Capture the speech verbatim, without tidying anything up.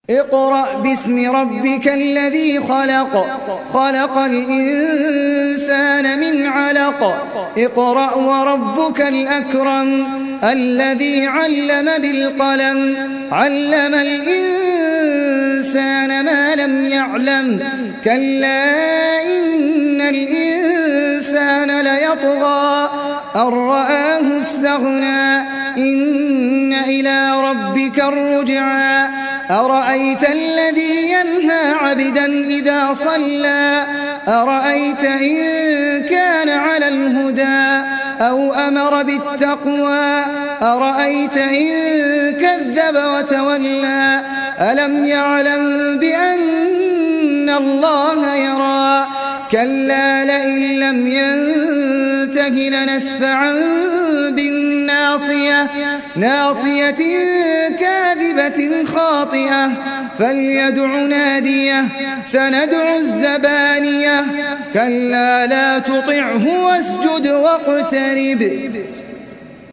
اقرأ باسم ربك الذي خلق خلق الإنسان من علق اقرأ وربك الأكرم الذي علم بالقلم علم الإنسان ما لم يعلم كلا إن الإنسان ليطغى أن رآه استغنى إن إلى ربك الرجعى أرأيت الذي ينهى عبدا إذا صلى أرأيت إن كان على الهدى أو أمر بالتقوى أرأيت إن كذب وتولى ألم يعلم بأن الله يرى كلا لئن لم ينته لنسفعا بالناصية ناصية كاذبة خاطئة فليدع ناديه سندع الزبانية كلا لا تطعه واسجد واقترب.